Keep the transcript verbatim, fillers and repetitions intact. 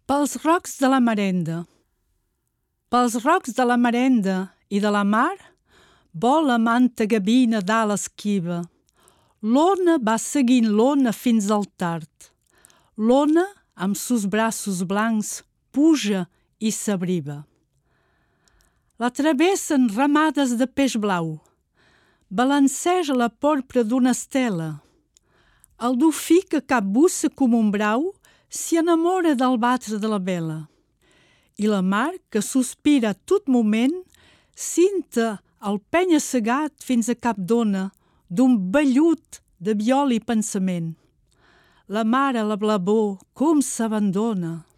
Pels rocs de la marenda. Pels rocs de la marenda i de la mar, vola manta gavina dalt esquiva. L'ona va seguint l'ona fins al tard. L'ona, amb sus braços blancs, puja i s'abriva. La travessen ramades de peix blau. Balanceja la porpra d'una estela. El dofí que capbussa com un brau s'hi enamora del batre de la vela. I la mar, que sospira a tot moment, cinta el penya-segat fins a cap d'ona d'un vellut de viol i pensament. La mar a la blavor com s'abandona.